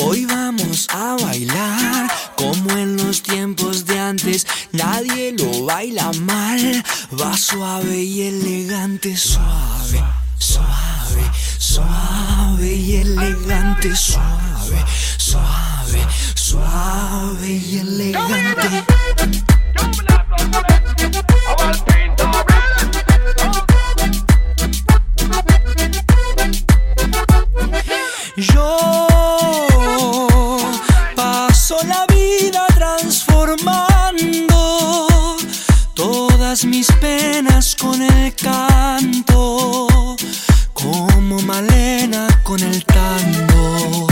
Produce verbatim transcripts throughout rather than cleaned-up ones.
Hoy vamos a bailar como en los tiempos de antes. Nadie lo baila mal. Va suave y elegante, suave, suave, suave y elegante, suave, suave, suave y elegante. Yo paso la vida transformando todas mis penas con el canto, como Malena con el tango.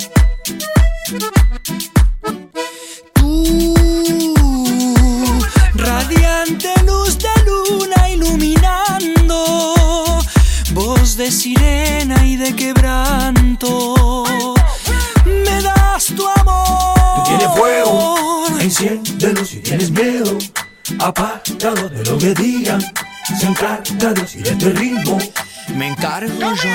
Tú, radiante luz de luna iluminando, voz de sirena y de quebranto, me das tu amor. Tú tienes fuego, enciéndelo si tienes miedo. Apártalo de lo que digan, se encarga de si este ritmo. Me encargo yo.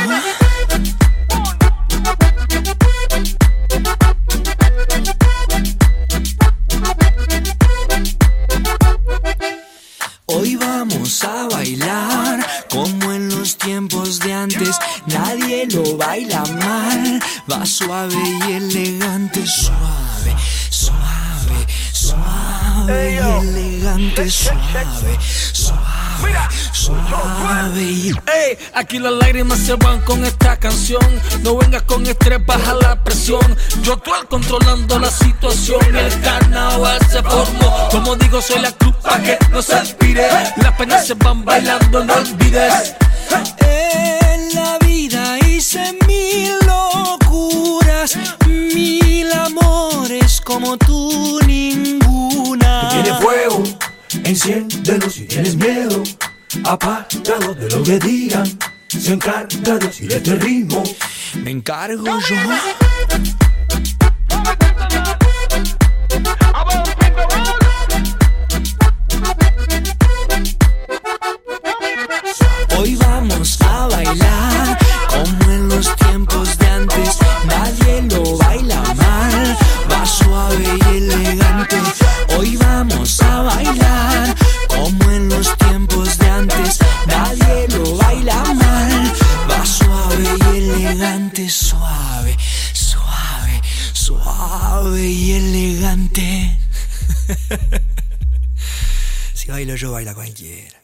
Hoy vamos a bailar como en los tiempos de antes. Nadie lo baila mal. Va suave y elegante, suave, suave, suave y elegante, suave, suave, suave y... Ey, aquí las lágrimas se van con esta canción. No vengas con estrés, baja la presión. Yo actual controlando la situación. El carnaval se formó. Como digo, soy la cruz pa' que no se inspire. Las penas se van bailando, no olvides. En la vida hice mil locuras, mil amores como tú ninguna. Tú tienes fuego, enciéndelo si tienes miedo. Apártalo de lo que digan, se encarga de si este ritmo. Me encargo yo. Hoy vamos a bailar como en los tiempos de antes. Nadie lo baila mal. Va suave y elegante. Hoy vamos a bailar como en los tiempos de antes. Nadie lo baila mal. Va suave y elegante. Suave, suave, suave y elegante. Si bailo yo, baila cualquiera.